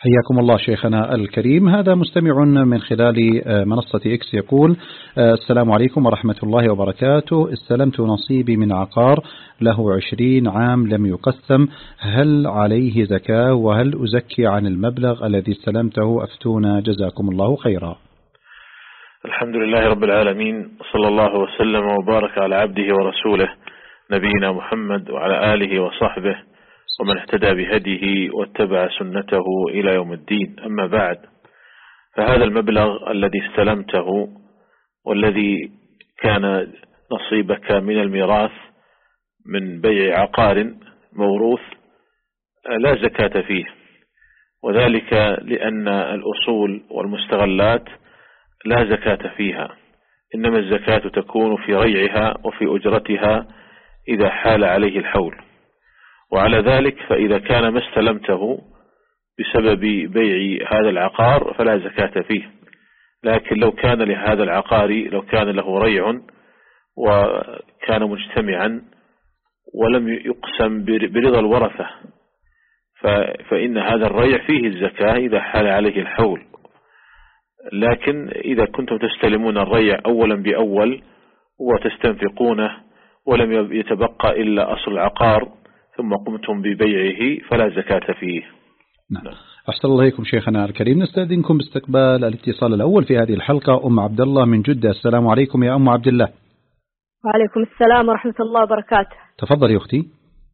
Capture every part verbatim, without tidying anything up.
حياكم الله شيخنا الكريم. هذا مستمع من خلال منصة إكس يقول: السلام عليكم ورحمة الله وبركاته، استلمت نصيبي من عقار له عشرين عام لم يقسم، هل عليه زكاة؟ وهل أزكي عن المبلغ الذي استلمته؟ أفتونا جزاكم الله خيرا. الحمد لله رب العالمين، صلى الله وسلم وبارك على عبده ورسوله نبينا محمد وعلى آله وصحبه ومن اهتدى بهديه واتبع سنته إلى يوم الدين. أما بعد، فهذا المبلغ الذي استلمته والذي كان نصيبك من الميراث من بيع عقار موروث لا زكاة فيه، وذلك لأن الأصول والمستغلات لا زكاة فيها، إنما الزكاة تكون في ريعها وفي أجرتها إذا حال عليه الحول. وعلى ذلك فإذا كان ما استلمته بسبب بيع هذا العقار فلا زكاة فيه، لكن لو كان لهذا العقار لو كان له ريع وكان مجتمعا ولم يقسم برضا الورثة فإن هذا الريع فيه الزكاة إذا حال عليه الحول. لكن إذا كنتم تستلمون الريع أولا بأول وتستنفقونه ولم يتبقى إلا أصل العقار ثم قمتم ببيعه فلا زكاة فيه. نعم. أحسن الله إليكم شيخنا الكريم. نستأذنكم باستقبال الاتصال الأول في هذه الحلقة، أم عبد الله من جدة. السلام عليكم يا أم عبد الله. وعليكم السلام ورحمة الله وبركاته. تفضلي أختي.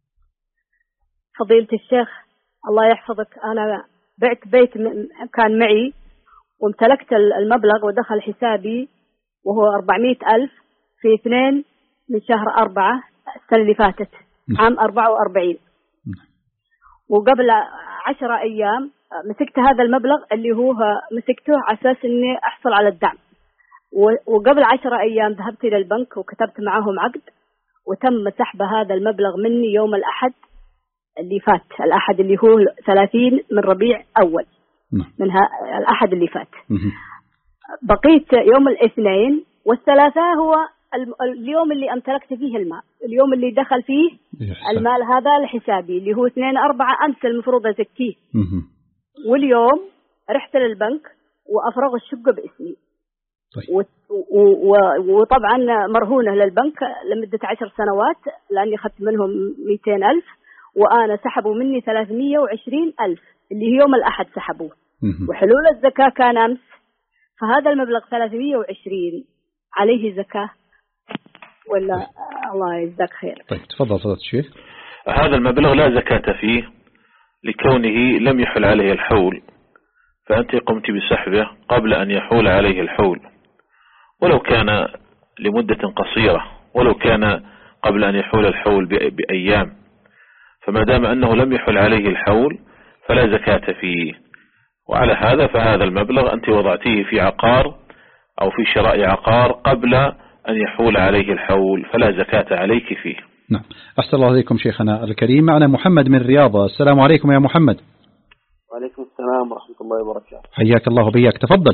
فضيلة الشيخ الله يحفظك، أنا بعت بيت كان معي وامتلكت المبلغ ودخل حسابي وهو أربعمائة ألف في اثنين من شهر أربعة السنة اللي فاتت عام أربعة وأربعين، وقبل عشرة أيام مسكت هذا المبلغ اللي هو مسكته على أساس إني أحصل على الدعم، وقبل عشرة أيام ذهبت إلى البنك وكتبت معهم عقد وتم سحب هذا المبلغ مني يوم الأحد اللي فات، الأحد اللي هو ثلاثين من ربيع أول من الأحد اللي فات. بقيت يوم الاثنين والثلاثاء هو اليوم اللي امتلكت فيه المال، اليوم اللي دخل فيه المال هذا لحسابي اللي هو اثنين أربعة أمس المفروض أزكيه، واليوم رحت للبنك وأفرغ الشقة باسمي. طيب. وطبعا مرهونة للبنك لمدة عشر سنوات لأني أخذت منهم مئتين ألف، وأنا سحبوا مني ثلاثمائة وعشرين ألف اللي هي يوم الأحد سحبوه، وحلول الزكاة كان أمس، فهذا المبلغ ثلاثمائة وعشرين عليه زكاة ولا؟ طيب. الله يجزاك خير. طيب تفضل فضيلة الشيخ. هذا المبلغ لا زكاة فيه لكونه لم يحل عليه الحول، فأنت قمت بسحبه قبل أن يحول عليه الحول، ولو كان لمدة قصيرة، ولو كان قبل أن يحول الحول بأيام، فما دام أنه لم يحل عليه الحول فلا زكاة فيه. وعلى هذا فهذا المبلغ أنت وضعتيه في عقار أو في شراء عقار قبل أن يحول عليه الحول فلا زكاة عليك فيه. نعم. أحسن الله عليكم شيخنا الكريم. معنا محمد من رياضة. السلام عليكم يا محمد. وعليكم السلام ورحمة الله وبركاته. حياك الله وبياك. تفضل.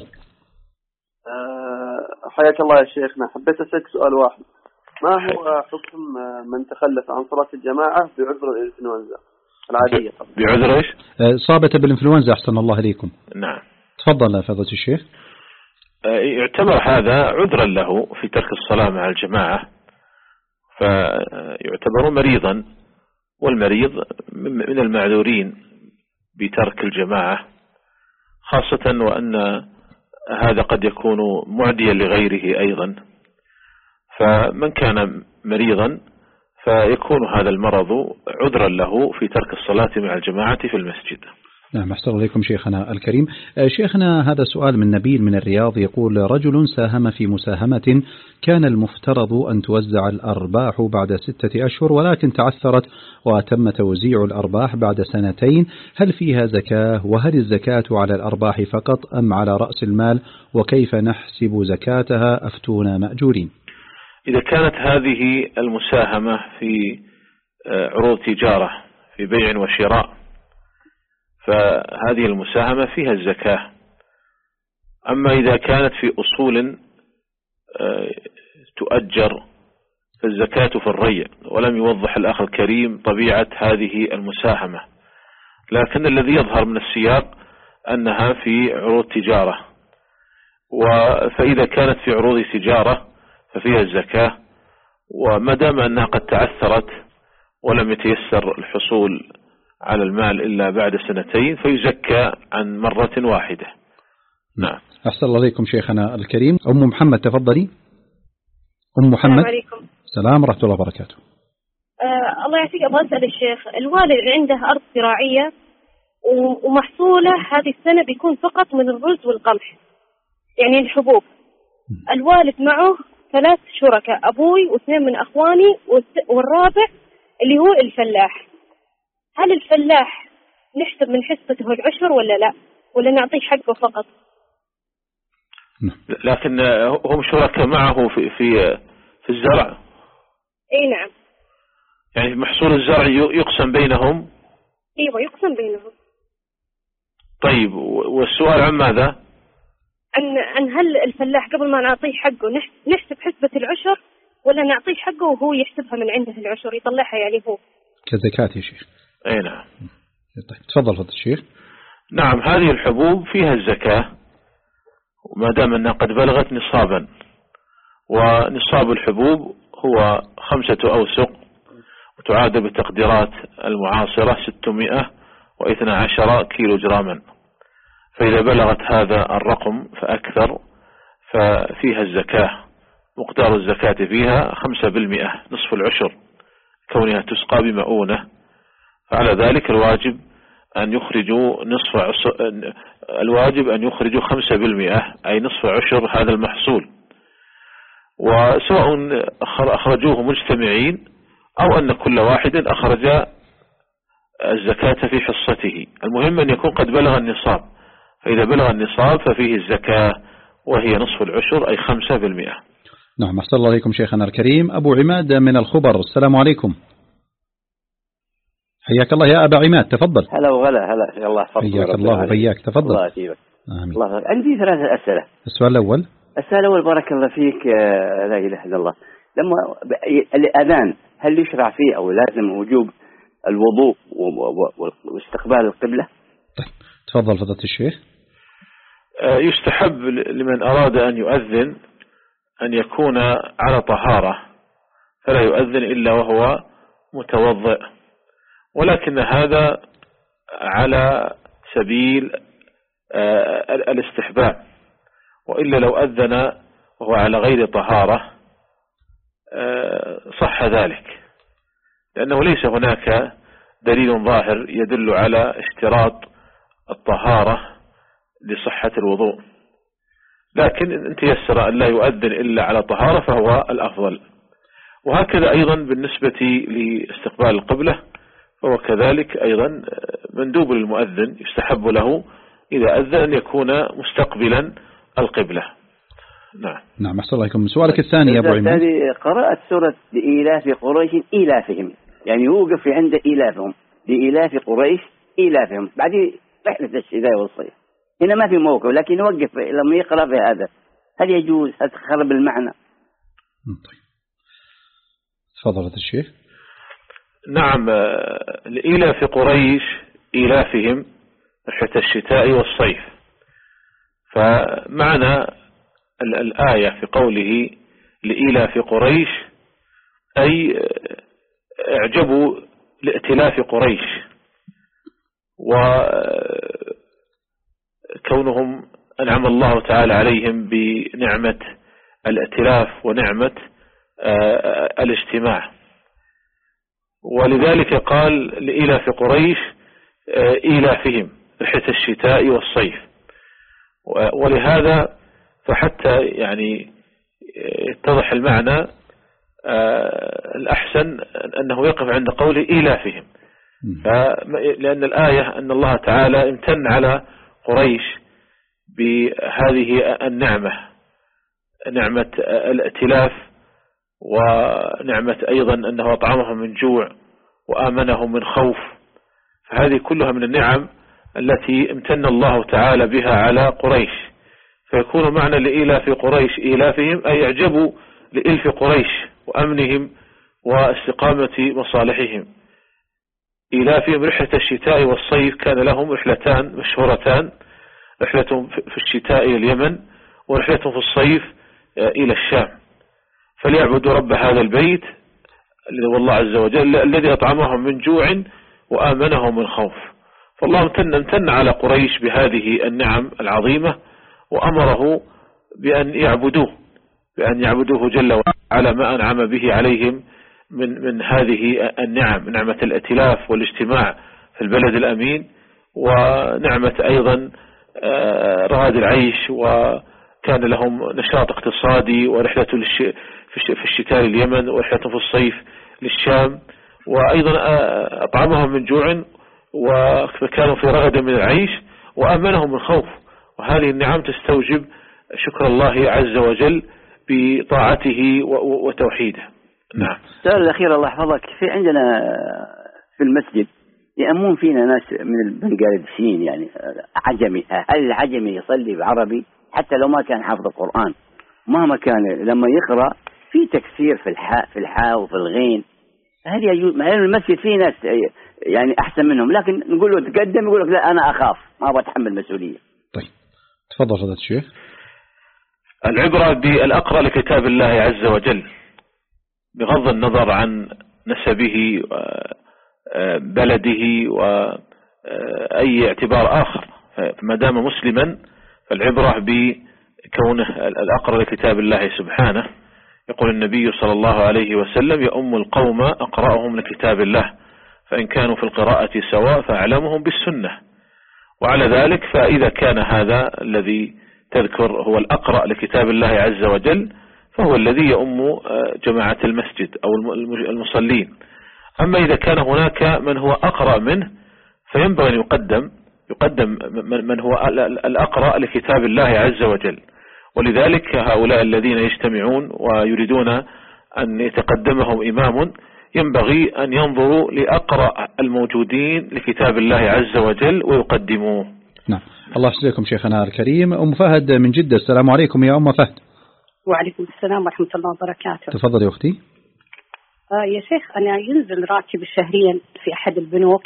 أه حياك الله يا شيخنا. حبيت أسألك سؤال واحد، ما هو حكم من تخلف عن صلاة الجماعة بعذر الإنفلونزا العادية؟ بعذر إيش؟ إصابة بالإنفلونزا. أحسن الله عليكم. نعم. تفضل فضيلة الشيخ. يعتبر هذا عذرا له في ترك الصلاة مع الجماعة، فيعتبر مريضا، والمريض من المعذورين بترك الجماعة، خاصة وأن هذا قد يكون معديا لغيره أيضا، فمن كان مريضا فيكون هذا المرض عذرا له في ترك الصلاة مع الجماعة في المسجد. نعم. أحسن الله عليكم شيخنا الكريم. شيخنا هذا سؤال من نبيل من الرياض يقول: رجل ساهم في مساهمة كان المفترض أن توزع الأرباح بعد ستة أشهر، ولكن تعثرت وتم توزيع الأرباح بعد سنتين، هل فيها زكاة؟ وهل الزكاة على الأرباح فقط أم على رأس المال؟ وكيف نحسب زكاتها؟ أفتونا مأجورين. إذا كانت هذه المساهمة في عروض تجارة في بيع وشراء فهذه المساهمة فيها الزكاة. أما إذا كانت في أصول تؤجر فالزكاة في الريع، ولم يوضح الأخ الكريم طبيعة هذه المساهمة، لكن الذي يظهر من السياق أنها في عروض تجارة، فإذا كانت في عروض تجارة ففيها الزكاة، وما دام أنها قد تعثرت ولم يتيسر الحصول على المال إلا بعد سنتين فيزكى عن مرة واحدة. نعم. أحسن الله عليكم شيخنا الكريم. أم محمد تفضلي. أم محمد. السلام عليكم. السلام ورحمة الله وبركاته. آه الله يعطيك، أبغى أسأل الشيخ، الوالد عنده أرض زراعية ومحصوله هذه السنة بيكون فقط من الرز والقمح، يعني الحبوب. الوالد معه ثلاث شركاء، أبوي واثنين من أخواني والرابع اللي هو الفلاح. هل الفلاح نحسب من حسبته العشر ولا لا، ولا نعطيه حقه فقط؟ لكن هم شركاء معه في في في الزرع. اي نعم. يعني محصول الزرع يقسم بينهم. ايوه يقسم بينهم. طيب، والسؤال عن ماذا؟ عن عن هل الفلاح قبل ما نعطيه حقه نحسب حسبة العشر، ولا نعطيه حقه وهو يحسبها من عنده العشر يطلعها يعني هو كزكاة يا شيخ؟ اي نعم. طيب تفضل فضل الشيخ. نعم، هذه الحبوب فيها الزكاة وما دام أنها قد بلغت نصابا، ونصاب الحبوب هو خمسة أوسق، وتعاد بالتقديرات المعاصرة ستمائة واثنى عشر كيلو جراما. فإذا بلغت هذا الرقم فأكثر ففيها الزكاة، مقدار الزكاة فيها خمسة بالمئة، نصف العشر، كونها تسقى بمؤونة. فعلى ذلك الواجب أن يخرجوا نصف عشر، الواجب أن يخرجوا خمسة بالمئة أي نصف عشر هذا المحصول، وسواء أخرجوه مجتمعين أو أن كل واحد أخرج الزكاة في حصته. المهم أن يكون قد بلغ النصاب، فإذا بلغ النصاب ففيه الزكاة وهي نصف العشر أي خمسة بالمئة. نعم. أحسن الله عليكم شيخنا الكريم. أبو عماد من الخبر، السلام عليكم. حياك الله يا أبا عماد، تفضل. هلا وغلا. هلا الله يحفظك. حياك الله وبياك، تفضل. الله يجيبك. الله. عندي ثلاثة أسئلة. السؤال الأول. السؤال الأول بارك الله فيك، لا إله إلا الله، لما الأذان هل يشرع فيه أو لازم وجوب الوضوء واستقبال القبلة؟ طيب تفضل فضيلة الشيخ. يستحب لمن أراد أن يؤذن أن يكون على طهارة، فلا يؤذن إلا وهو متوضئ، ولكن هذا على سبيل الاستحباب، وإلا لو أذن وهو على غير طهارة صح ذلك، لأنه ليس هناك دليل ظاهر يدل على اشتراط الطهارة لصحة الوضوء. لكن إن تيسر أن لا يؤذن إلا على طهارة فهو الأفضل. وهكذا أيضا بالنسبة لاستقبال القبلة، فهو كذلك أيضا مندوب للمؤذن، يستحب له إذا أذن أن يكون مستقبلا القبلة. نعم. نعم. أحسن الله عليكم. سؤالك الثاني يا أبو عماد. قرأت سورة لإيلاف قريش إيلافهم، يعني يوقف عند إيلافهم، لإيلاف قريش إيلافهم، بعدين رحلة الشتاء والصيف. هنا ما في موقف، لكن يوقف لما يقرأ في هذا، هل يجوز؟ هل تخرب المعنى؟ طيب تفضل الشيخ. نعم، لإيلاف قريش إيلافهم رحلة الشتاء والصيف. فمعنى الآية في قوله لإيلاف قريش أي اعجبوا لائتلاف قريش، وكونهم أنعم الله تعالى عليهم بنعمة الائتلاف ونعمة الاجتماع، ولذلك قال لإيلاف قريش إيلافهم رحلة الشتاء والصيف. ولهذا فحتى يعني يتضح المعنى الأحسن أنه يقف عند قوله إيلافهم، لأن الآية أن الله تعالى امتن على قريش بهذه النعمة، نعمة الائتلاف، ونعمة أيضا أنه أطعمهم من جوع وآمنهم من خوف. فهذه كلها من النعم التي امتن الله تعالى بها على قريش، فيكون معنى لإيلاف قريش إيلافهم أي يعجبوا لإلف قريش وأمنهم واستقامة مصالحهم. إيلافهم رحلة الشتاء والصيف كان لهم رحلتان مشهورتان، رحلة في الشتاء إلى اليمن ورحلة في الصيف إلى الشام، فليعبدوا رب هذا البيت والله عز وجل الذي أطعمهم من جوع وآمنهم من خوف. فالله امتن, امتن على قريش بهذه النعم العظيمة وأمره بأن يعبدوه بأن يعبدوه جل وعلا ما أنعم به عليهم من, من هذه النعم، نعمة الائتلاف والاجتماع في البلد الأمين، ونعمة أيضا رغد العيش، وكان لهم نشاط اقتصادي، ورحلة في الشتاء اليمن ورحلة في الصيف للشام، وأيضا أطعمهم من جوع وكانوا في رغد من العيش وأمنهم من خوف. وهذه النعم تستوجب شكر الله عز وجل بطاعته وتوحيده. نعم. السؤال الأخير الله يحفظك، في عندنا في المسجد يأمون فينا ناس من البنغلاديشيين يعني عجمي، هل العجمي يصلي بعربي حتى لو ما كان حافظ القرآن؟ مهما كان لما يقرأ في تكسير في الحاء في الحاء وفي الغين، هل يجوز؟ ما المسجد فيه ناس يعني أحسن منهم، لكن نقول له تقدم يقول لك لا أنا أخاف ما أبغى أتحمل مسؤولية. طيب تفضل فضيلة الشيخ. العبرة بالأقرأ لكتاب الله عز وجل بغض النظر عن نسبه بلده وأي اعتبار آخر، ما دام مسلما فالعبرة بكونه الأقرأ لكتاب الله سبحانه. يقول النبي صلى الله عليه وسلم: يؤم القوم أقرأهم لكتاب الله، فإن كانوا في القراءة سواء فأعلمهم بالسنة. وعلى ذلك فإذا كان هذا الذي تذكر هو الأقرأ لكتاب الله عز وجل فهو الذي يؤم جماعة المسجد أو المصلين. أما إذا كان هناك من هو أقرأ منه فينبغي أن يقدم يقدم من هو الأقرأ لكتاب الله عز وجل. ولذلك هؤلاء الذين يجتمعون ويريدون أن يتقدمهم إمام ينبغي أن ينظروا لأقرأ الموجودين لكتاب الله عز وجل ويقدموه. نعم. الله يحفظكم شيخنا الكريم. أم فهد من جدة، السلام عليكم يا أم فهد. وعليكم السلام ورحمة الله وبركاته. تفضل يا أختي. آه يا شيخ، أنا ينزل راتب شهريا في أحد البنوك،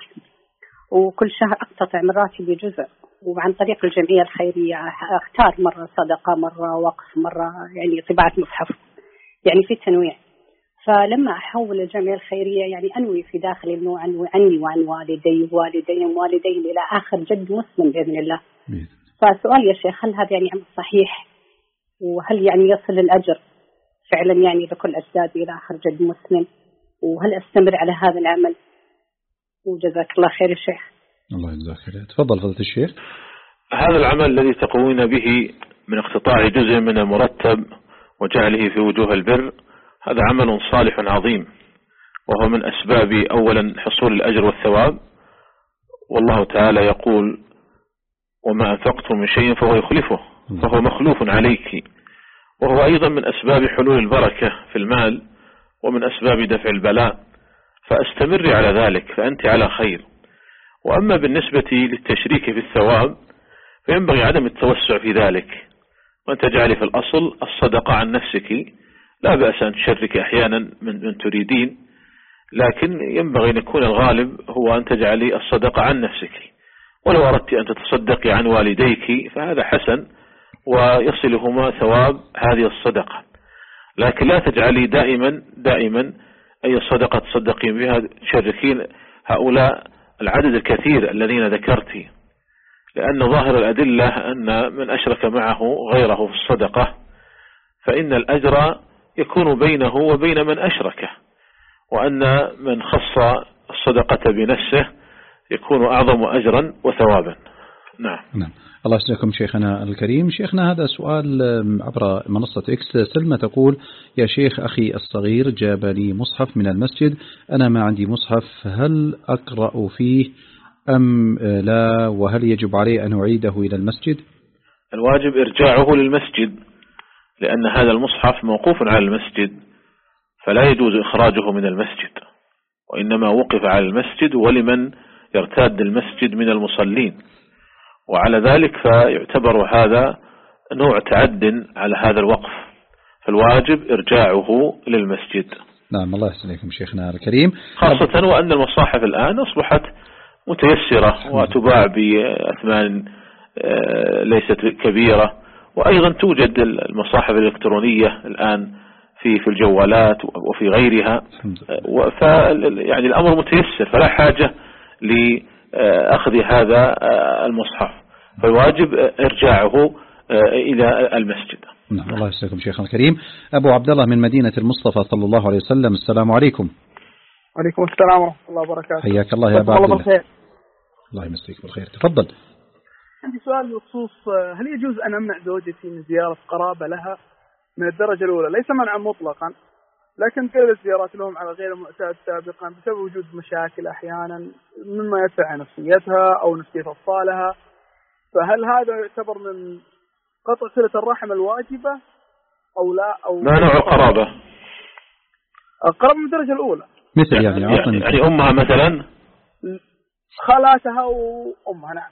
وكل شهر أقتطع من راتبي جزء، وعن طريق الجمعية الخيرية أختار مرة صدقة مرة وقف مرة يعني طباعة مصحف، يعني في تنويع. فلما أحول الجمعية الخيرية يعني أنوي في داخلي أنه أنوي عني وعن والدي ووالدي ووالدين إلى آخر جد مسلم بإذن الله. فسؤال يا شيخ، هل هذا يعني صحيح؟ وهل يعني يصل الأجر فعلا يعني لكل أجدادي إلى آخر جد مسلم؟ وهل أستمر على هذا العمل؟ وجزاك الله خير يا شيخ. الله يجزاك خير. تفضل فضيلة الشيخ. هذا العمل الذي تقومون به من اقتطاع جزء من المرتب وجعله في وجوه البر هذا عمل صالح عظيم، وهو من أسباب أولا حصول الأجر والثواب، والله تعالى يقول: وما أنفقتم من شيء فهو يخلفه فهو مخلوف عليك. وهو أيضا من أسباب حلول البركة في المال ومن أسباب دفع البلاء، فأستمر على ذلك فأنت على خير. وأما بالنسبة للتشريك في الثواب فينبغي عدم التوسع في ذلك، وأن تجعلي في الأصل الصدقة عن نفسك، لا بأس أن تشرك أحيانا من, من تريدين، لكن ينبغي أن يكون الغالب هو أن تجعلي الصدقة عن نفسك. ولو أردت أن تتصدقي عن والديك فهذا حسن ويصلهما ثواب هذه الصدقة، لكن لا تجعلي دائما دائما أي صدقة تصدقين بها تشركين هؤلاء العدد الكثير الذين ذكرتي، لأن ظاهر الأدلة أن من أشرك معه غيره في الصدقة فإن الأجر يكون بينه وبين من أشركه، وأن من خص الصدقة بنفسه يكون أعظم أجرا وثوابا. نعم. نعم. الله يسلمكم شيخنا الكريم. شيخنا هذا سؤال عبر منصة إكس. سلمى تقول: يا شيخ، أخي الصغير جاب لي مصحف من المسجد، أنا ما عندي مصحف، هل أقرأ فيه أم لا؟ وهل يجب علي أن أعيده إلى المسجد؟ الواجب إرجاعه للمسجد، لأن هذا المصحف موقوف على المسجد، فلا يجوز إخراجه من المسجد، وإنما وقف على المسجد ولمن يرتاد المسجد من المصلين، وعلى ذلك فيعتبر هذا نوع تعد على هذا الوقف، فالواجب إرجاعه للمسجد. نعم. الله يسلمكم شيخنا الكريم. خاصة وأن المصاحف الآن أصبحت متيسرة وتباع بأثمان ليست كبيرة. وأيضا توجد المصاحف الإلكترونية الآن في في الجوالات وفي غيرها، ف يعني الأمر متيسر، فلا حاجة لأخذ هذا المصحف، فالواجب إرجاعه إلى المسجد. نعم، الله يسلمكم شيخنا الكريم. أبو عبد الله من مدينة المصطفى صلى الله عليه وسلم، السلام عليكم. وعليكم السلام ورحمة الله وبركاته. حياك الله يا أبو عبد الله. الله يمسيك بالخير، تفضل. عندي سؤال بخصوص هل يجوز أن أمنع زوجتي من زيارة قرابة لها من الدرجة الأولى، ليس منعا مطلقا، لكن كل الزيارات لهم على غير المعتاد سابقا بسبب وجود مشاكل أحيانا مما يدفع نفسيتها أو نفسية أطفالها، فهل هذا يعتبر من قطع صلة الرحم الواجبة أو لا؟ أو ما نوع القرابة؟ القرابة من الدرجة الأولى مثل يعني يعني, يعني أمها مثلا، خالاتها وأمها. نعم.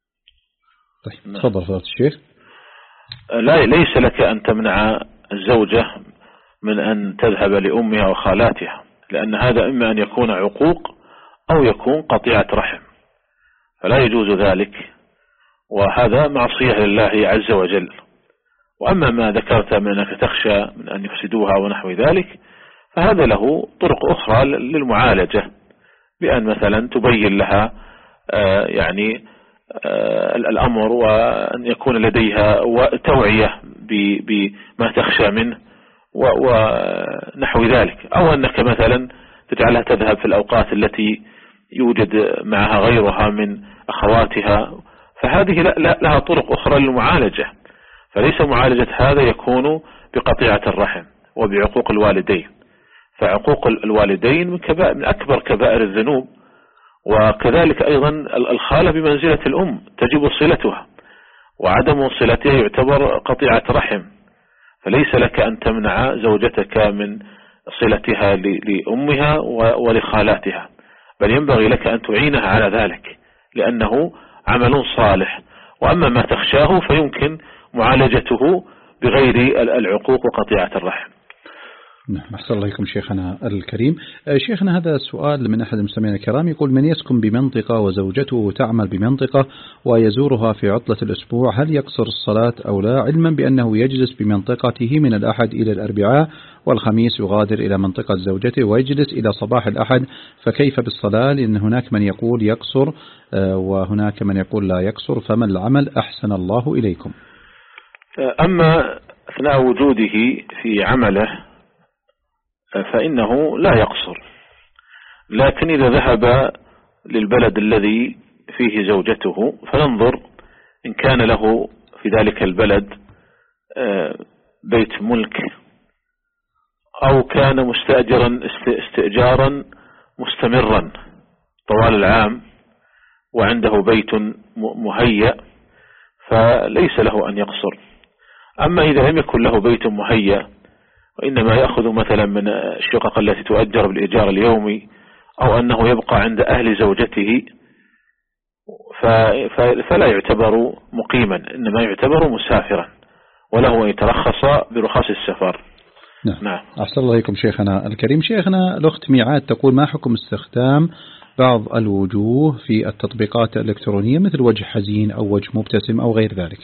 طيب تفضل فضيلة الشيخ. لا، ليس لك أن تمنع الزوجة من أن تذهب لأمها وخالاتها، لأن هذا إما أن يكون عقوق أو يكون قطيعة رحم، فلا يجوز ذلك، وهذا معصية لله عز وجل. وأما ما ذكرت من أنك تخشى من أن يفسدوها ونحو ذلك، فهذا له طرق أخرى للمعالجة، بأن مثلا تبين لها آه يعني آه الأمر، وأن يكون لديها توعية بما تخشى منه ونحو ذلك، أو أنك مثلا تجعلها تذهب في الأوقات التي يوجد معها غيرها من أخواتها، فهذه لها طرق أخرى للمعالجة. فليس معالجة هذا يكون بقطيعة الرحم وبعقوق الوالدين، فعقوق الوالدين من, كبائر من أكبر كبائر الذنوب، وكذلك أيضا الخالة بمنزلة الأم تجب صلتها، وعدم صلتها يعتبر قطيعة رحم، فليس لك أن تمنع زوجتك من صلتها لأمها ولخالاتها، بل ينبغي لك أن تعينها على ذلك، لأنه عمل صالح. وأما ما تخشاه فيمكن معالجته بغير العقوق وقطيعة الرحم. نعم، أحسن الله إليكم شيخنا الكريم. شيخنا هذا سؤال من أحد المستمعين الكرام، يقول: من يسكن بمنطقة وزوجته تعمل بمنطقة ويزورها في عطلة الأسبوع، هل يقصر الصلاة أو لا، علما بأنه يجلس بمنطقته من الأحد إلى الأربعاء، والخميس يغادر إلى منطقة زوجته ويجلس إلى صباح الأحد، فكيف بالصلاة؟ لأن هناك من يقول يقصر وهناك من يقول لا يقصر، فما العمل؟ أحسن الله إليكم. أما أثناء وجوده في عمله فإنه لا يقصر، لكن إذا ذهب للبلد الذي فيه زوجته فننظر إن كان له في ذلك البلد بيت ملك، أو كان مستأجرا استئجارا مستمرا طوال العام وعنده بيت مهيأ، فليس له أن يقصر. أما إذا لم يكن له بيت مهيأ وإنما يأخذ مثلا من الشقق التي تؤجر بالإيجار اليومي، أو أنه يبقى عند أهل زوجته، فلا يعتبر مقيما، إنما يعتبر مسافرا، وله أن يترخص برخص السفر. نعم. نعم. أحسن الله إليكم شيخنا الكريم. شيخنا الأخت ميعاد تقول: ما حكم استخدام بعض الوجوه في التطبيقات الإلكترونية مثل وجه حزين أو وجه مبتسم أو غير ذلك؟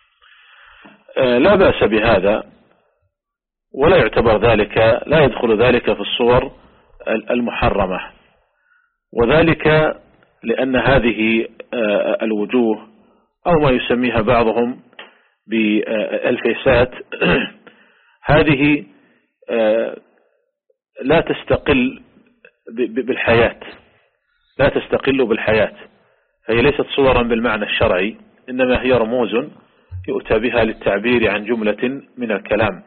لا بأس بهذا، ولا يعتبر ذلك، لا يدخل ذلك في الصور المحرمة، وذلك لأن هذه الوجوه أو ما يسميها بعضهم بالفيسات هذه لا تستقل بالحياة، لا تستقل بالحياة، فهي ليست صورا بالمعنى الشرعي، إنما هي رموز يؤتى بها للتعبير عن جملة من الكلام.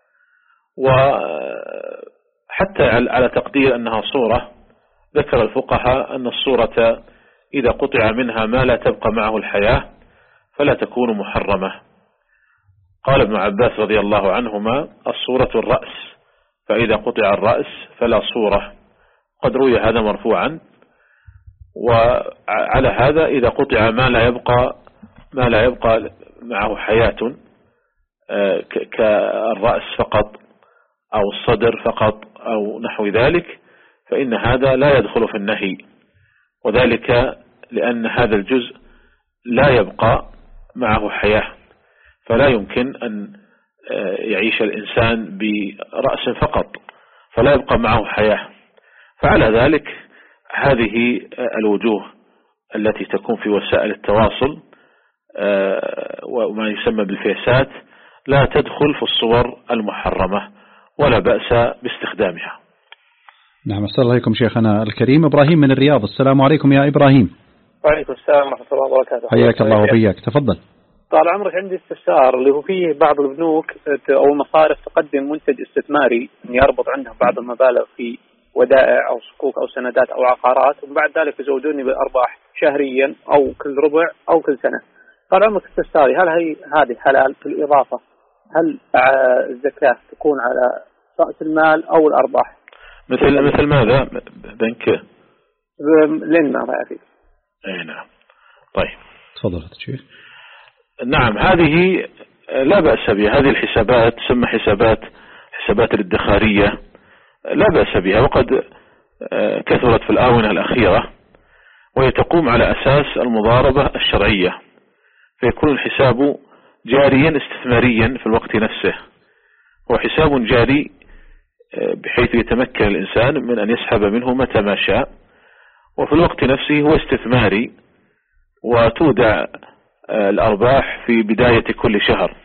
وحتى على تقدير أنها صورة، ذكر الفقهاء أن الصورة إذا قطع منها ما لا تبقى معه الحياة فلا تكون محرمة. قال ابن عباس رضي الله عنهما: الصورة الرأس، فإذا قطع الرأس فلا صورة. قد روي هذا مرفوعا. وعلى هذا إذا قطع ما لا يبقى ما لا يبقى معه حياة كالرأس فقط أو الصدر فقط أو نحو ذلك، فإن هذا لا يدخل في النهي، وذلك لأن هذا الجزء لا يبقى معه حياة، فلا يمكن أن يعيش الإنسان برأس فقط فلا يبقى معه حياة. فعلى ذلك هذه الوجوه التي تكون في وسائل التواصل وما يسمى بالفيسات لا تدخل في الصور المحرمة ولا بأس باستخدامها. نعم. السلام عليكم شيخنا الكريم. إبراهيم من الرياض. السلام عليكم يا إبراهيم. وعليكم السلام ورحمة الله وبركاته. حياك الله وبياك، تفضل. طال عمرك، عندي استفسار اللي هو فيه بعض البنوك أو المصارف تقدم منتج استثماري أن يربط عندهم بعض المبالغ في ودائع أو صكوك أو سندات أو عقارات، وبعد ذلك يزودوني بالأرباح شهريا أو كل ربع أو كل سنة. طال عمرك استفساري، هل هي هذه حلال؟ في الإضافة هل الزكاة تكون على رأس المال أو الأرباح؟ مثل مثل ماذا؟ بنك لين ما رأيك. اي نعم. طيب تفضل الشيخ. نعم، هذه لا بأس بها، هذه الحسابات تسمى حسابات حسابات الادخارية، لا بأس بها، وقد كثرت في الآونة الأخيرة، وهي تقوم على أساس المضاربة الشرعية، فيكون الحساب جاريا استثماريا في الوقت نفسه، هو حساب جاري بحيث يتمكن الإنسان من أن يسحب منه متى ما شاء، وفي الوقت نفسه هو استثماري، وتودع الأرباح في بداية كل شهر،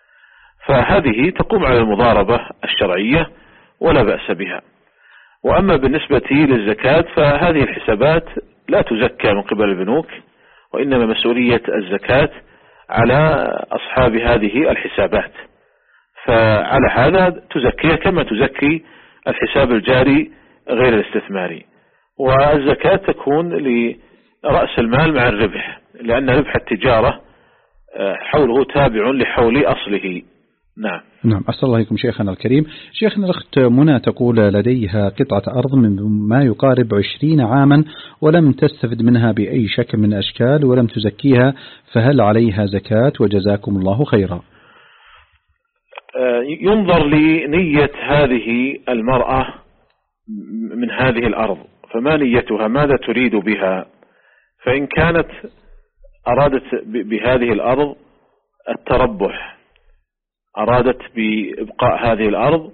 فهذه تقوم على المضاربة الشرعية ولا بأس بها. وأما بالنسبة للزكاة فهذه الحسابات لا تزكى من قبل البنوك، وإنما مسؤولية الزكاة على أصحاب هذه الحسابات، فعلى هذا تزكيها كما تزكي الحساب الجاري غير الاستثماري. والزكاة تكون لرأس المال مع الربح، لأن ربح التجارة حوله تابع لحول أصله. نعم. نعم. أسأل الله عليكم شيخنا الكريم. شيخنا الأخت منى تقول لديها قطعة أرض من ما يقارب عشرين عاما ولم تستفد منها بأي شكل من الأشكال ولم تزكيها، فهل عليها زكاة؟ وجزاكم الله خيرا. ينظر لنية هذه المرأة من هذه الأرض، فما نيتها، ماذا تريد بها؟ فإن كانت أرادت بهذه الأرض التربح، أرادت بإبقاء هذه الأرض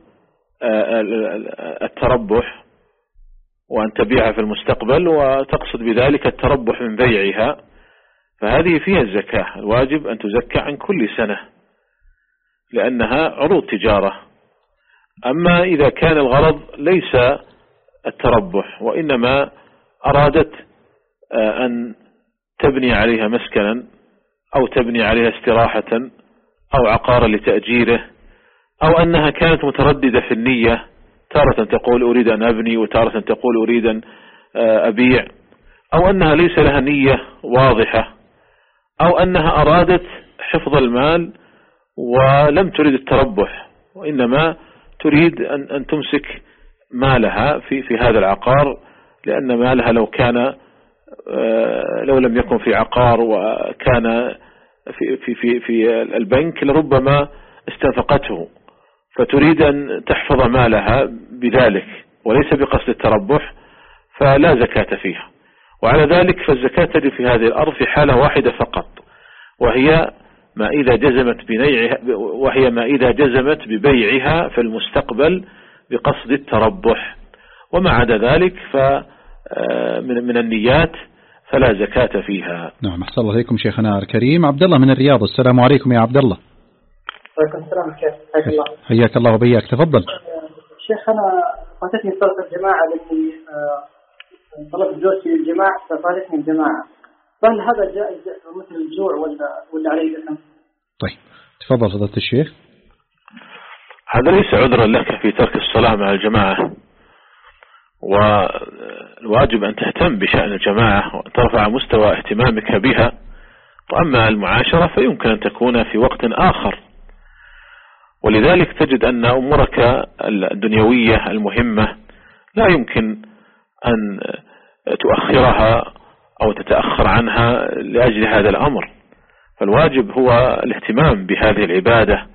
التربح وأن تبيعها في المستقبل وتقصد بذلك التربح من بيعها، فهذه فيها الزكاة، الواجب أن تزكى عن كل سنة لأنها عروض تجارة. أما إذا كان الغرض ليس التربح وإنما أرادت أن تبني عليها مسكنا أو تبني عليها استراحة أو عقارا لتأجيره، أو أنها كانت مترددة في النية، تارة تقول أريد أن أبني وتارة تقول أريد أن أبيع، أو أنها ليس لها نية واضحة، أو أنها أرادت حفظ المال ولم تريد التربح وإنما تريد أن, أن تمسك مالها في, في هذا العقار، لأن مالها لو كان لو لم يكن في عقار وكان في, في, في, في البنك لربما استنفقته، فتريد أن تحفظ مالها بذلك وليس بقصد التربح، فلا زكاة فيها. وعلى ذلك فالزكاة تجب في هذه الأرض في حالة واحدة فقط، وهي ما إذا جزمت ببيعها وهي ما إذا جزمت ببيعها في المستقبل بقصد التربح، وما عدا ذلك فمن من النيات فلا زكاة فيها. نعم. أحسن الله عليكم شيخنا الكريم. عبد الله من الرياض. السلام عليكم يا عبد الله. وعليكم السلام. كيف حياك الله؟ حياك الله وبياك، تفضل. شيخ أنا فاتتني صلاة الجماعة لأني طلبت زوجتي للجماعة ففاتتني الجماعة، فهل هذا جائز مثل الجوع ولا ولا عليه إثم؟ طيب تفضل فضيلة الشيخ. هذا ليس عذرا لك في ترك الصلاة مع الجماعة، والواجب أن تهتم بشأن الجماعة وترفع مستوى اهتمامك بها، وأما المعاشرة فيمكن أن تكون في وقت آخر. ولذلك تجد أن أمورك الدنيوية المهمة لا يمكن أن تؤخرها أو تتأخر عنها لأجل هذا الأمر، فالواجب هو الاهتمام بهذه العبادة،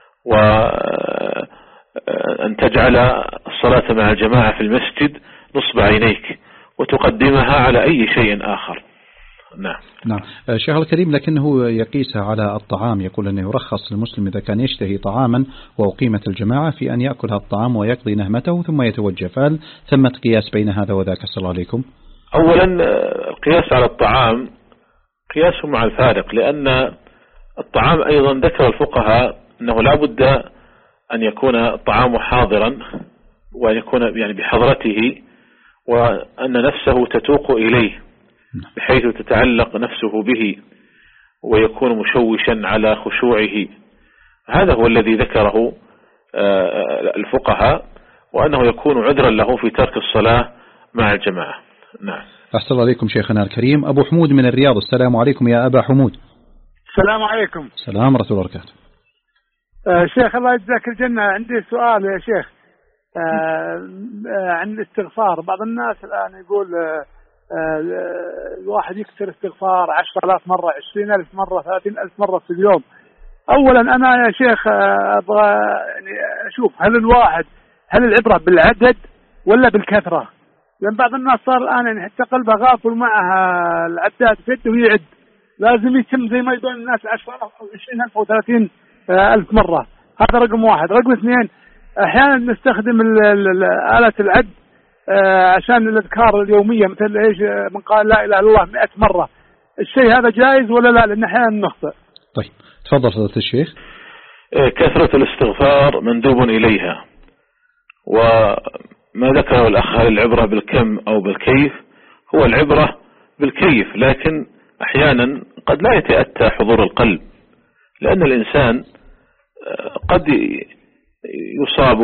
وأن تجعل الصلاة مع الجماعة في المسجد نصب عينيك وتقدمها على أي شيء آخر. نعم نعم. شيخ الكريم، لكنه يقيسها على الطعام، يقول أنه يرخص للمسلم إذا كان يشتهي طعاما وأقيمت الجماعة في أن يأكل هذا الطعام ويقضي نهمته ثم يتوجه، فهل ثمة قياس بين هذا وذاك؟ السلام عليكم. أولا القياس على الطعام قياس مع الفارق، لأن الطعام أيضا ذكر الفقهاء أنه لا بد أن يكون الطعام حاضرا وأن يكون يعني بحضرته، وأن نفسه تتوق إليه بحيث تتعلق نفسه به ويكون مشوشا على خشوعه. هذا هو الذي ذكره الفقهاء، وأنه يكون عذرا له في ترك الصلاة مع الجماعة. نعم. أحسن الله عليكم شيخنا الكريم. أبو حمود من الرياض، السلام عليكم يا أبا حمود. السلام عليكم. السلام ورحمة الله وبركاته. آه شيخ الله يجزاك الجنة، عندي سؤال يا شيخ آه آه عن الاستغفار. بعض الناس الآن يقول آه آه الواحد يكثر استغفار عشرة آلاف مرة، عشرين ألف مرة، ثلاثين ألف مرة في اليوم. أولا أنا يا شيخ آه أبغى يعني أشوف هل الواحد هل العبرة بالعدد ولا بالكثرة؟ لأن بعض الناس صار الآن يعني حتى قلبه غافل معها العداد في يده ويعد، لازم يتم زي ما يقول الناس عشرة ألف أو عشرين ألف أو ثلاثين ألف مرة. هذا رقم واحد. رقم اثنين، أحيانا نستخدم آلة العد عشان الأذكار اليومية، مثل إيش من قال لا إله إلا الله مئة مرة. الشيء هذا جائز ولا لا؟ لأن أحيانا نخطئ. طيب تفضل فضيلة الشيخ. كثرة الاستغفار مندوب إليها، وما ذكره الأخ العبرة بالكم أو بالكيف، هو العبرة بالكيف، لكن أحيانا قد لا يتأتى حضور القلب، لأن الإنسان قد يصاب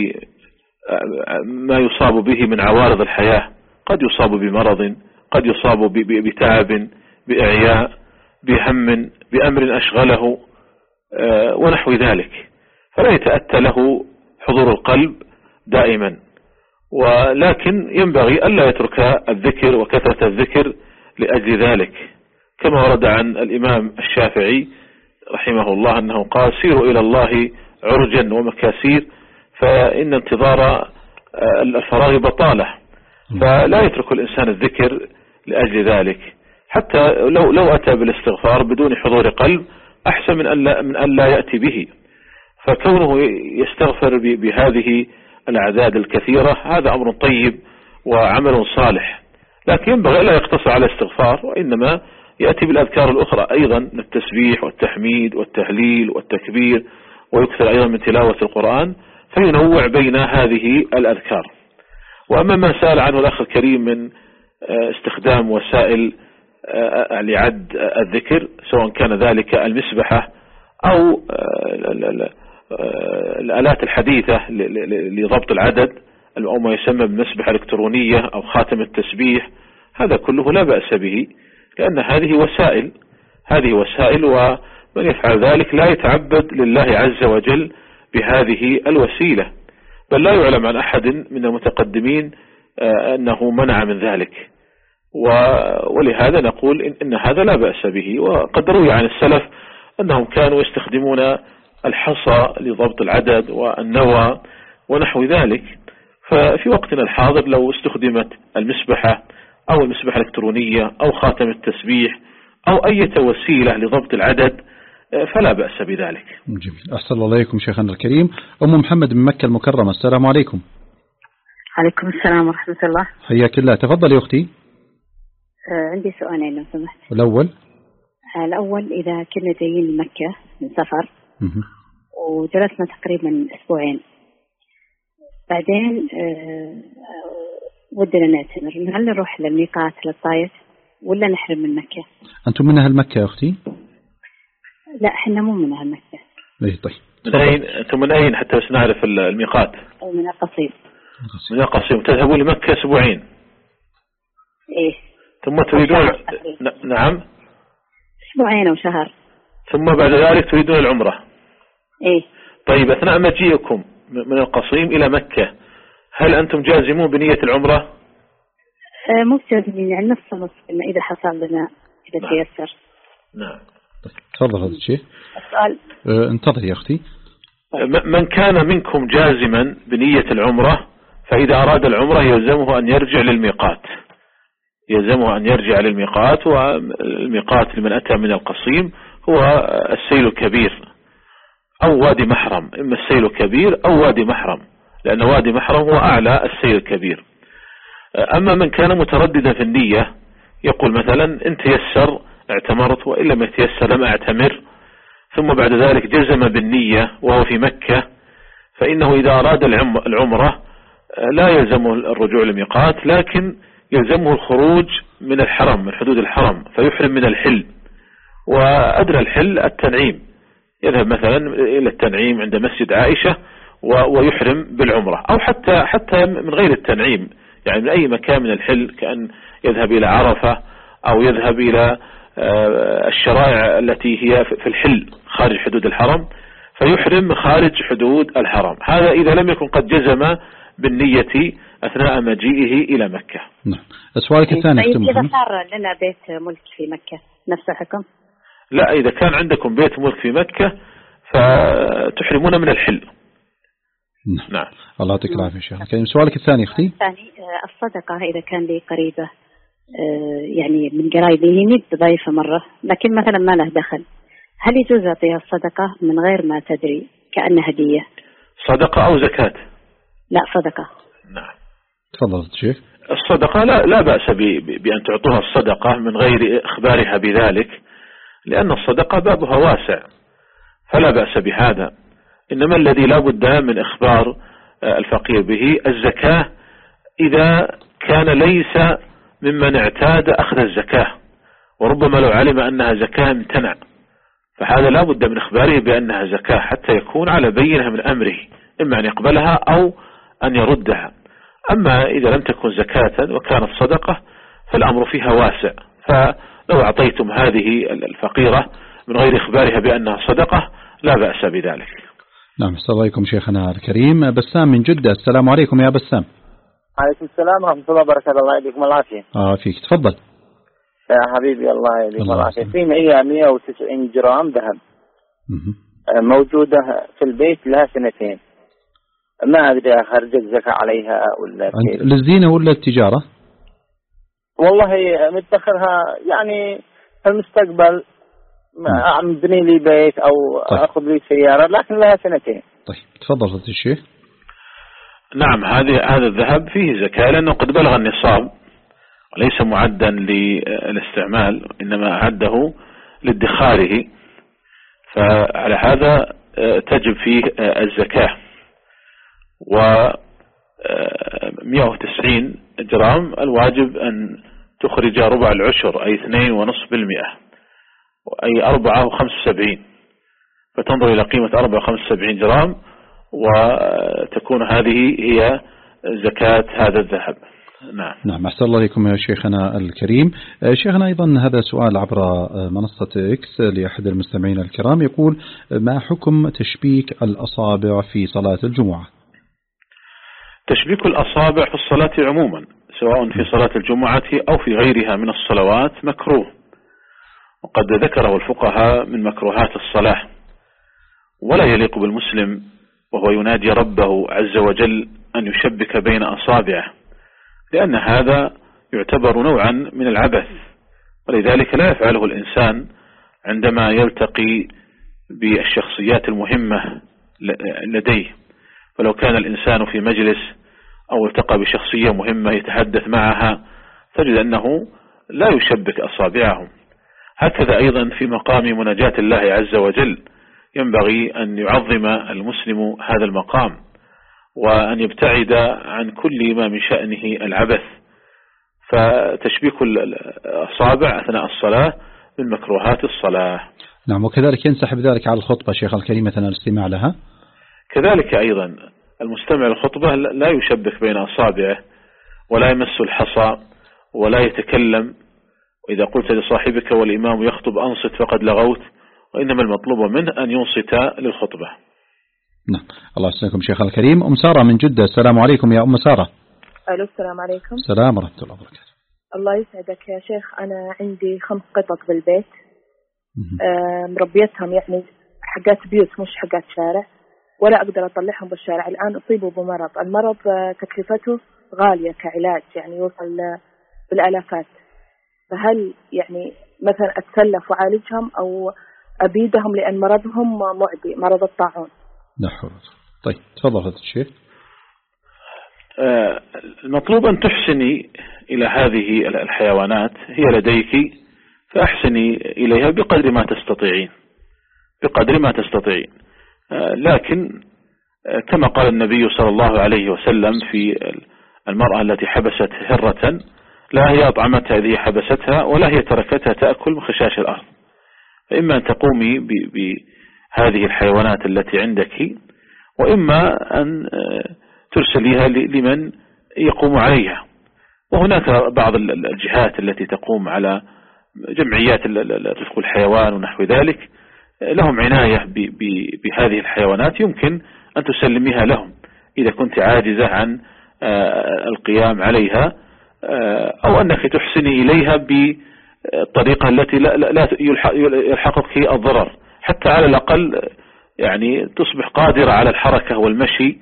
بما يصاب به من عوارض الحياة، قد يصاب بمرض، قد يصاب بتعب، بإعياء، بهم، بأمر أشغله ونحو ذلك، فلا يتأتى له حضور القلب دائما. ولكن ينبغي ألا يترك الذكر وكثرة الذكر لأجل ذلك، كما ورد عن الإمام الشافعي رحمه الله أنه قال سيروا إلى الله عرجا ومكاسير، فإن انتظار الفراغ بطالة. فلا يترك الإنسان الذكر لأجل ذلك، حتى لو لو أتى بالاستغفار بدون حضور قلب أحسن من أن لا, من أن لا يأتي به. فكونه يستغفر بهذه الأعداد الكثيرة هذا أمر طيب وعمل صالح، لكن ينبغي ألا يقتصر على الاستغفار، وإنما يأتي بالأذكار الأخرى أيضا، التسبيح والتحميد والتهليل والتكبير، ويكثر أيضا من تلاوة القرآن، فينوع بين هذه الأذكار. وأما ما سأل عنه الأخ الكريم من استخدام وسائل لعد الذكر، سواء كان ذلك المسبحة أو الآلات الحديثة لضبط العدد أو ما يسمى بالمسبحة الإلكترونية أو خاتم التسبيح، هذا كله لا بأس به، لأن هذه وسائل هذه وسائل ومن يفعل ذلك لا يتعبد لله عز وجل بهذه الوسيلة، بل لا يعلم عن أحد من المتقدمين أنه منع من ذلك. ولهذا نقول إن, إن هذا لا بأس به. وقد روي عن السلف أنهم كانوا يستخدمون الحصى لضبط العدد والنوى ونحو ذلك. ففي وقتنا الحاضر لو استخدمت المسبحة أو المسبحة الإلكترونية أو خاتم التسبيح أو أي وسيلة لضبط العدد فلا بأس بذلك. جميل. أحسن الله عليكم شيخنا الكريم. أم محمد من مكة المكرمة، السلام عليكم. عليكم السلام ورحمة الله. حياك الله. تفضل يا أختي. آه عندي سؤالين لو سمحت. الأول الأول إذا كنا جايين من مكة من سفر وجلسنا تقريبا أسبوعين، بعدين آه ودنا نعتمر، هل نروح للميقات للطائف ولا نحرم من مكة؟ أنتم من أهل مكة يا أختي؟ لا احنا مو من أهل مكة. إيه طيب. من أين أنتم؟ من أين حتى بس نعرف الميقات؟ من القصيم. من القصيم. تذهبون لمكة أسبوعين. إيه. ثم تريدون نعم أسبوعين أو شهر. ثم بعد ذلك تريدون العمرة. إيه. طيب أثناء مجيئكم من القصيم إلى مكة هل أنتم جازمون بنية العمرة؟ آه مو جازمين، يعني نص نص إذا حصل لنا إذا تيسر. نعم. تفضل هذا الشيء. السؤال. أه انتظر يا أختي. من كان منكم جازما بنية العمرة فإذا أراد العمرة يلزمه أن يرجع للميقات، يلزمه أن يرجع للميقات، والميقات لمن أتى من القصيم هو السيل الكبير أو وادي محرم، إما السيل الكبير أو وادي محرم، لأن وادي محرم هو أعلى السيل الكبير. أما من كان مترددا في النية يقول مثلا إن تيسر اعتمرت وإن لم يتيسر لم أعتمر، ثم بعد ذلك جزم بالنية وهو في مكة، فإنه إذا أراد العمرة لا يلزمه الرجوع للميقات، لكن يلزمه الخروج من الحرم، من حدود الحرم، فيحرم من الحل. وأدنى الحل التنعيم، يذهب مثلا إلى التنعيم عند مسجد عائشة ويحرم بالعمرة، أو حتى حتى من غير التنعيم، يعني من أي مكان من الحل، كأن يذهب إلى عرفة أو يذهب إلى الشرائع التي هي في الحل خارج حدود الحرم، فيحرم خارج حدود الحرم. هذا إذا لم يكن قد جزم بالنية أثناء مجيئه إلى مكة. نعم. سؤالك الثاني. طيب إذا صار لنا بيت ملك في مكة نفس الحكم؟ لا، إذا كان عندكم بيت ملك في مكة فتحرمون من الحل. نعم. نعم. الله يعطيك العافية شيخ الكريم. سؤالك الثاني أختي. الثاني الصدقة إذا كان لي قريبة يعني من قرايبي هي ضعيفة مرة، لكن مثلا ما له دخل، هل يجوز أعطيها الصدقة من غير ما تدري كأنها هدية؟ صدقة أو زكاة؟ لا صدقة. نعم. تفضل شيخ. الصدقة لا لا بأس بأن تعطوها الصدقة من غير إخبارها بذلك، لأن الصدقة بابها واسع فلا بأس بهذا. إنما الذي لا بد من إخبار الفقير به الزكاة إذا كان ليس ممن اعتاد أخذ الزكاة، وربما لو علم أنها زكاة امتنع، فهذا لا بد من إخباره بأنها زكاة حتى يكون على بينة من أمره، إما أن يقبلها أو أن يردها. أما إذا لم تكن زكاة وكانت صدقة فالأمر فيها واسع، فلو أعطيتم هذه الفقيرة من غير إخبارها بأنها صدقة لا بأس بذلك. نعم. السلام عليكم شيخنا الكريم. بسام من جدة. السلام عليكم يا بسام. عليكم السلام ورحمة الله وبركاته. الله يديكم العافية. آه فيك. تفضل يا حبيبي. الله يديكم العافية. في معي مئة وتسعين جرام ذهب موجودة في البيت لها سنتين، ما أدري أخرج الزكاة عليها ولا كيف؟ للزينة ولا التجارة؟ والله مدخرها يعني في المستقبل أعمل بني لي بيت أو طيب. أخذ لي سيارة، لكن لها سنتين. طيب تفضل فضيلة الشيخ. نعم. هذه هذا الذهب فيه زكاة لأنه قد بلغ النصاب وليس معدا للاستعمال، إنما أعده لادخاره، فعلى هذا تجب فيه الزكاة. و مئة وتسعين جرام الواجب أن تخرج ربع العشر أي اثنين ونصف بالمئة، أي أربعة وخمس وسبعين، فتنظر إلى قيمة أربعة وخمس وسبعين جرام وتكون هذه هي زكاة هذا الذهب. نعم. نعم. أحسن الله عليكم يا شيخنا الكريم. شيخنا أيضا هذا سؤال عبر منصة إكس لأحد المستمعين الكرام، يقول ما حكم تشبيك الأصابع في صلاة الجمعة؟ تشبيك الأصابع في الصلاة عموما سواء في صلاة الجمعة أو في غيرها من الصلوات مكروه، وقد ذكره الفقهاء من مكروهات الصلاة، ولا يليق بالمسلم وهو ينادي ربه عز وجل أن يشبك بين أصابعه، لأن هذا يعتبر نوعا من العبث، ولذلك لا يفعله الإنسان عندما يلتقي بالشخصيات المهمة لديه. فلو كان الإنسان في مجلس أو التقى بشخصية مهمة يتحدث معها تجد أنه لا يشبك أصابعه. هكذا أيضا في مقام مناجاة الله عز وجل ينبغي أن يعظم المسلم هذا المقام وأن يبتعد عن كل ما من شأنه العبث، فتشبيك الأصابع أثناء الصلاة من مكروهات الصلاة. نعم. وكذلك ينسحب ذلك على الخطبة شيخ الكريم مثلا الاستماع لها؟ كذلك أيضا المستمع للخطبة لا يشبك بين أصابعه ولا يمس الحصى ولا يتكلم، وإذا قلت لصاحبك والإمام يخطب أنصت فقد لغوت، وإنما المطلوب منه أن ينصت للخطبة. نعم. الله يسلمكم شيخ الكريم. أم سارة من جدة. السلام عليكم يا أم سارة. ألو السلام عليكم. السلام ورحمة الله وبركاته. الله يسعدك يا شيخ. أنا عندي خمس قطط بالبيت آه مربيتهم، يعني حقات بيوت مش حقات شارع، ولا أقدر أطلعهم بالشارع. الآن أصيبوا بمرض، المرض تكلفته غالية كعلاج، يعني يوصل بالآلافات. فهل يعني مثلا أتسلف وعالجهم أو أبيدهم لأن مرضهم معدي، مرض الطاعون؟ لا حول. طيب تفضل هذا الشيخ. آه المطلوب أن تحسني إلى هذه الحيوانات، هي لديك فأحسني إليها بقدر ما تستطيعين بقدر ما تستطيعين آه لكن آه كما قال النبي صلى الله عليه وسلم في المرأة التي حبست هرة، لا هي أطعمتها إذ هي حبستها ولا هي تركتها تأكل من خشاش الأرض. فإما أن تقومي بهذه الحيوانات التي عندك، وإما أن ترسليها لمن يقوم عليها. وهناك بعض الجهات التي تقوم على جمعيات الرفق الحيوان ونحو ذلك، لهم عناية بهذه الحيوانات، يمكن أن تسلميها لهم إذا كنت عاجزة عن القيام عليها، أو أنك تحسني إليها بالطريقة التي لا يلحقك الضرر، حتى على الأقل يعني تصبح قادرة على الحركة والمشي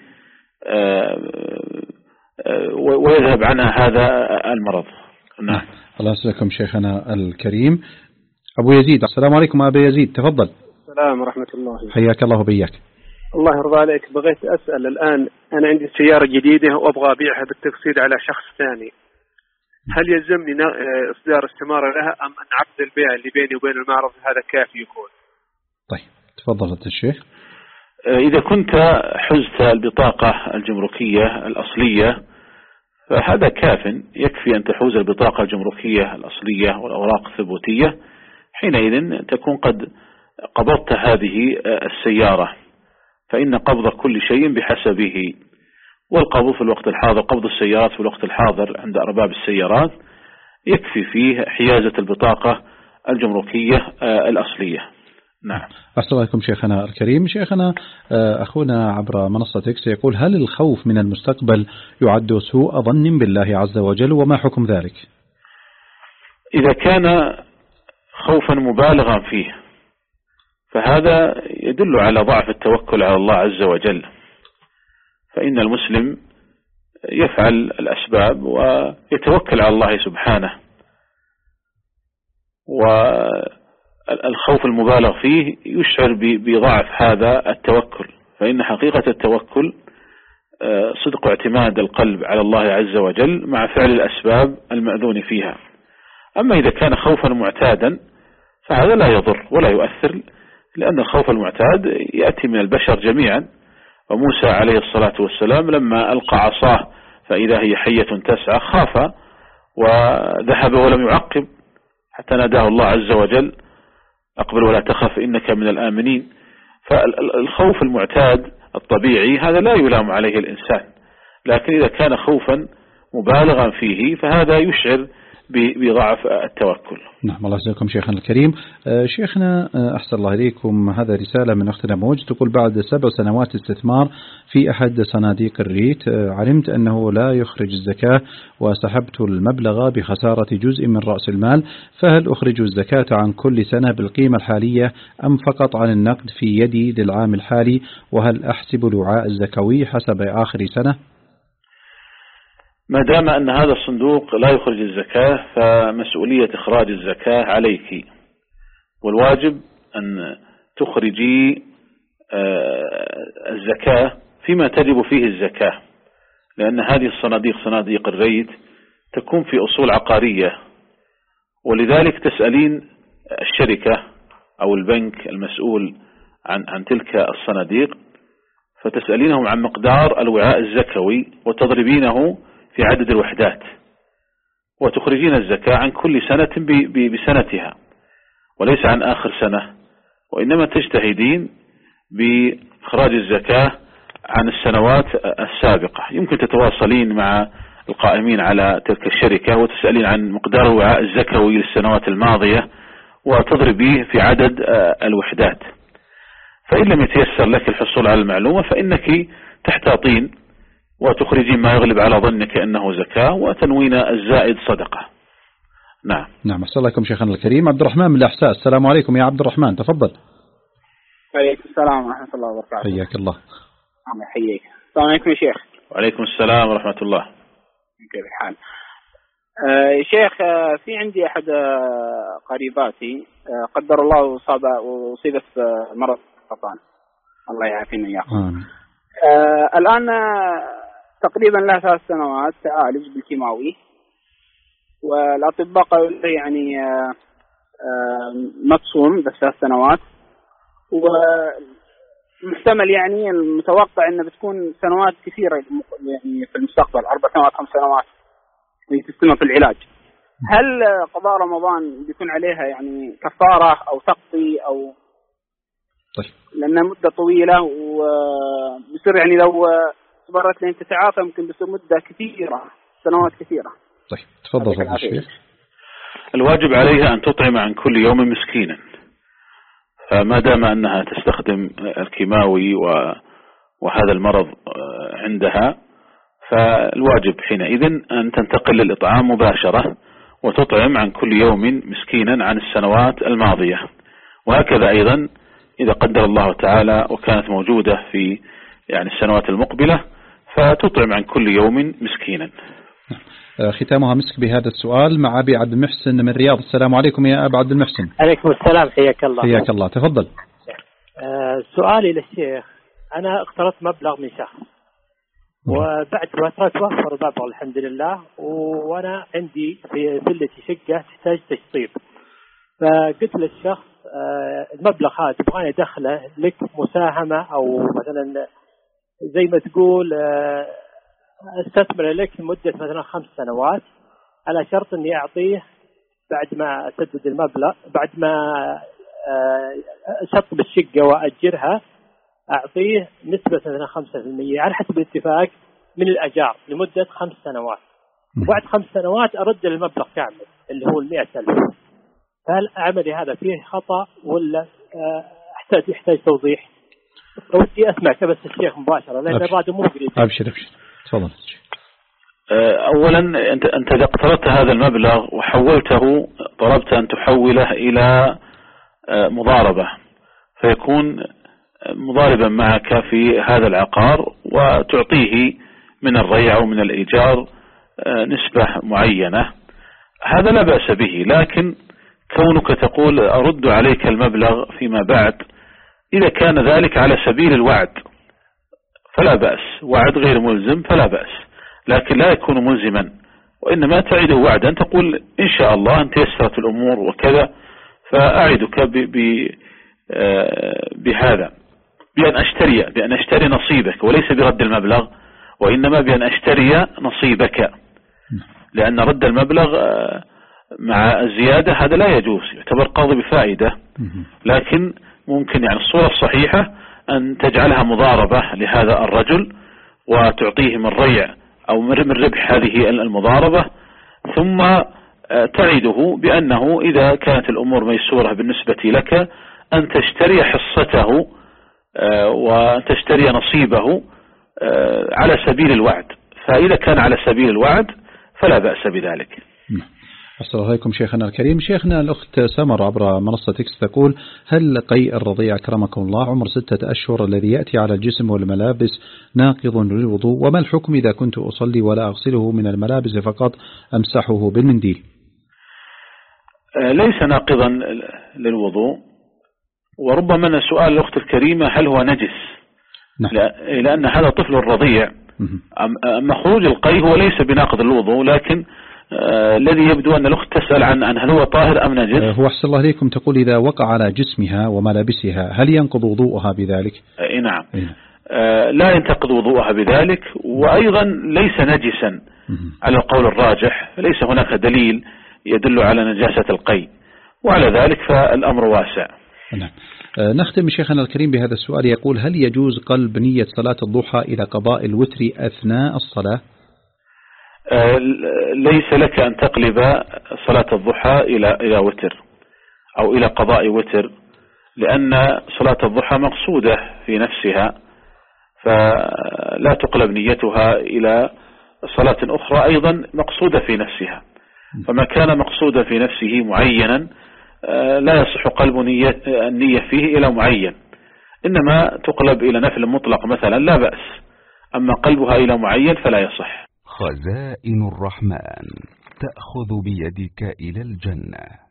ويذهب عنها هذا المرض. نعم. الله يسلمكم شيخنا الكريم. أبو يزيد، السلام عليكم أبو يزيد، تفضل. السلام ورحمة الله. حياك الله وبياك. الله يرضى عليك، بغيت أسأل الآن، أنا عندي سيارة جديدة وأبغى أبيعها بالتقسيط على شخص ثاني، هل يلزمني إصدار استمارة لها أم أن عقد البيع اللي بيني وبين المعرض هذا كافي يكون؟ طيب تفضل الشيخ. إذا كنت حزت البطاقة الجمركية الأصلية فهذا كاف، يكفي أن تحوز البطاقة الجمركية الأصلية والأوراق الثبوتية، حينئذ تكون قد قبضت هذه السيارة، فإن قبض كل شيء بحسبه، والقبض في الوقت الحاضر، قبض السيارات في الوقت الحاضر عند أرباب السيارات يكفي فيه حيازة البطاقة الجمركية الأصلية. نعم. أحسن الله عليكم شيخنا الكريم. شيخنا أخونا عبر منصة إكس يقول: هل الخوف من المستقبل يعد سوء ظن بالله عز وجل، وما حكم ذلك؟ إذا كان خوفا مبالغا فيه فهذا يدل على ضعف التوكل على الله عز وجل، فإن المسلم يفعل الأسباب ويتوكل على الله سبحانه، والخوف المبالغ فيه يشعر بضعف هذا التوكل، فإن حقيقة التوكل صدق اعتماد القلب على الله عز وجل مع فعل الأسباب المأذون فيها. أما إذا كان خوفا معتادا فهذا لا يضر ولا يؤثر، لأن الخوف المعتاد يأتي من البشر جميعا. وموسى عليه الصلاة والسلام لما ألقى عصاه فإذا هي حية تسعى خاف وذهب ولم يعقب حتى ناداه الله عز وجل: أقبل ولا تخف إنك من الآمنين. فالخوف المعتاد الطبيعي هذا لا يلام عليه الإنسان، لكن إذا كان خوفا مبالغا فيه فهذا يشعر بضعف التوكل. نعم. الله يسلمكم شيخنا الكريم. شيخنا أحسن الله إليكم، هذا رسالة من أختنا موج تقول: بعد سبع سنوات استثمار في أحد صناديق الريت علمت أنه لا يخرج الزكاة وسحبت المبلغ بخسارة جزء من رأس المال، فهل أخرج الزكاة عن كل سنة بالقيمة الحالية أم فقط عن النقد في يدي للعام الحالي؟ وهل أحسب الوعاء الزكوي حسب آخر سنة؟ ما دام أن هذا الصندوق لا يخرج الزكاة فمسؤولية إخراج الزكاة عليك، والواجب أن تخرجي الزكاة فيما تجب فيه الزكاة، لأن هذه الصناديق صناديق الريت تكون في أصول عقارية، ولذلك تسألين الشركة أو البنك المسؤول عن عن تلك الصناديق، فتسألينهم عن مقدار الوعاء الزكوي وتضربينه في عدد الوحدات، وتخرجين الزكاة عن كل سنة بسنتها وليس عن آخر سنة، وإنما تجتهدين بإخراج الزكاة عن السنوات السابقة. يمكن تتواصلين مع القائمين على تلك الشركة وتسألين عن مقدار الوعاء الزكوي للسنوات الماضية وتضربيه في عدد الوحدات. فإن لم يتيسر لك الحصول على المعلومة فإنك تحتاطين وتخرجين ما يغلب على ظنك أنه زكاة وتنوين الزائد صدقة. نعم. نعم. السلام عليكم شيخنا الكريم. عبد الرحمن من الأحساء، السلام عليكم يا عبد الرحمن، تفضل. عليكم السلام ورحمة الله وبركاته. حياك الله. الله يحييك. السلام عليكم يا شيخ. وعليكم السلام ورحمة الله. كيف الحال؟ آه شيخ، آه في عندي أحد آه قريباتي آه قدر الله أصاب وأصيبت آه مرض السرطان، الله يعافينا إياكم. آه الآن آه تقريبا لها ثلاث سنوات تعالج بالكيماوي، والأطباء قالوا لي يعني آه آه متصوم بس ثلاث سنوات، ومحتمل يعني المتوقع أنه بتكون سنوات كثيرة يعني في المستقبل، أربع سنوات خمس سنوات تستمر في العلاج. هل قضاء رمضان بيكون عليها يعني كفارة أو تقضي أو طيب. لأنها مدة طويلة، وبصير يعني لو صبرت لين تتعافى ممكن بصير مدة كثيرة، سنوات كثيرة. طيب تفضل فضل الشيخ. الواجب عليها أن تطعم عن كل يوم مسكينا، فما دام أنها تستخدم الكيماوي وهذا المرض عندها، فالواجب حينئذ أن تنتقل للإطعام مباشرة وتطعم عن كل يوم مسكينا عن السنوات الماضية. وهكذا أيضا إذا قدر الله تعالى وكانت موجودة في يعني السنوات المقبلة فتطعم عن كل يوم مسكينا. ختامها مسك بهذا السؤال مع أبي عبد المحسن من الرياض. السلام عليكم يا أبا عبد المحسن. عليكم السلام، حياك الله. حياك الله، تفضل. آه سؤالي للشيخ، أنا اقترضت مبلغ من شخص وبعد فترة توفر المبلغ الحمد لله، وأنا عندي في فلتي شقة تحتاج تشطيب، فقلت للشخص آه المبلغ هذا تبغاني أدخله لك مساهمة أو مثلا زي ما تقول آه استثمر لك لمدة مثلا خمس سنوات على شرط اني اعطيه بعد ما اسدد المبلغ، بعد ما اشطب الشقة واجرها اعطيه نسبة مثلا خمسة في المية على حسب الاتفاق من الاجار لمدة خمس سنوات، وبعد خمس سنوات ارد المبلغ كامل اللي هو المئة ألف. فهل عملي هذا فيه خطأ ولا احتاج يحتاج توضيح؟ ودي اسمع بس الشيخ مباشرة لان الراديو مو قريب. ابشر ابشر تفضل. أولا أنت أنت إذا اقترضت هذا المبلغ وحولته، طلبت أن تحوله إلى مضاربة، فيكون مضاربا معك في هذا العقار وتعطيه من الريع أو من الإيجار نسبة معينة، هذا لا بأس به. لكن كونك تقول أرد عليك المبلغ فيما بعد، إذا كان ذلك على سبيل الوعد فلا بأس، وعد غير ملزم فلا بأس، لكن لا يكون ملزما، وإنما تعيده وعدا تقول إن شاء الله أن تيسرت الأمور وكذا، فأعدك بهذا بأن أشتري بأن أشتري نصيبك، وليس برد المبلغ، وإنما بأن أشتري نصيبك، لأن رد المبلغ مع الزيادة هذا لا يجوز، يعتبر قاضي بفائدة. لكن ممكن يعني الصورة الصحيحة أن تجعلها مضاربة لهذا الرجل وتعطيه من ريع أو من ربح هذه المضاربة، ثم تعيده بأنه إذا كانت الأمور ميسورة بالنسبة لك أن تشتري حصته وتشتري نصيبه على سبيل الوعد، فإذا كان على سبيل الوعد فلا بأس بذلك. السلام عليكم شيخنا الكريم. شيخنا الأخت سمر عبر منصة إكس تقول: هل قيء الرضيع أكرمكم الله عمر ستة أشهر الذي يأتي على الجسم والملابس ناقض للوضوء؟ وما الحكم إذا كنت أصلي ولا أغسله من الملابس فقط أمسحه بالمنديل؟ ليس ناقضا للوضوء، وربما من سؤال الأخت الكريمة هل هو نجس؟ نعم. لأن هذا طفل الرضيع، أما خروج القيء هو ليس بناقض الوضوء، لكن آه الذي يبدو أن الأخت تسأل عن, عن هل هو طاهر أم نجس. هو أحسن الله إليكم تقول إذا وقع على جسمها وملابسها هل ينقض وضوءها بذلك؟ آه نعم. آه لا ينتقض وضوءها بذلك، وأيضا ليس نجسا على القول الراجح، ليس هناك دليل يدل على نجاسة القيء، وعلى ذلك فالأمر واسع. نعم. آه نختم شيخنا الكريم بهذا السؤال، يقول: هل يجوز قلب نية صلاة الضحى إلى قضاء الوتر أثناء الصلاة؟ ليس لك أن تقلب صلاة الضحى إلى إلى وتر أو إلى قضاء وتر، لأن صلاة الضحى مقصودة في نفسها، فلا تقلب نيتها إلى صلاة أخرى أيضا مقصودة في نفسها. فما كان مقصودا في نفسه معينا لا يصح قلب نية النية فيه إلى معين، إنما تقلب إلى نفل مطلق مثلا لا بأس، أما قلبها إلى معين فلا يصح. خزائن الرحمن. تأخذ بيدك إلى الجنة.